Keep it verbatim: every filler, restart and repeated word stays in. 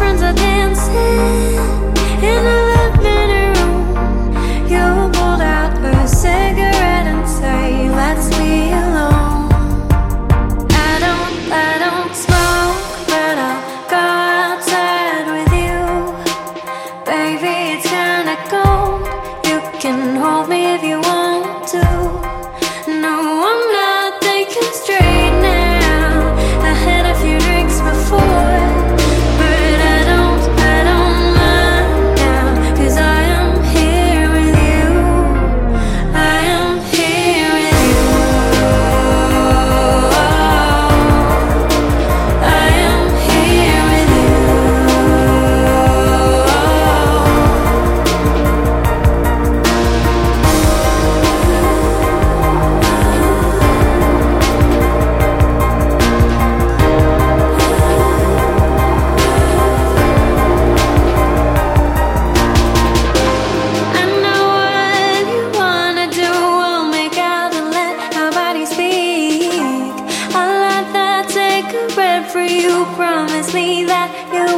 friends are dancing in the living room. You pulled out a cigarette and say, let's be alone. I don't, I don't smoke, but I'll go outside with you. Baby, it's kinda cold. You can hold me if you want to. No, I'm not thinking straight now. I had a few drinks before, but I don't, I don't mind now. 'Cause I am here with you. I am here with you. I am here with you. I know what you wanna do. We'll make out and let our bodies speak. I'll light that cigarette for you. Promise me that you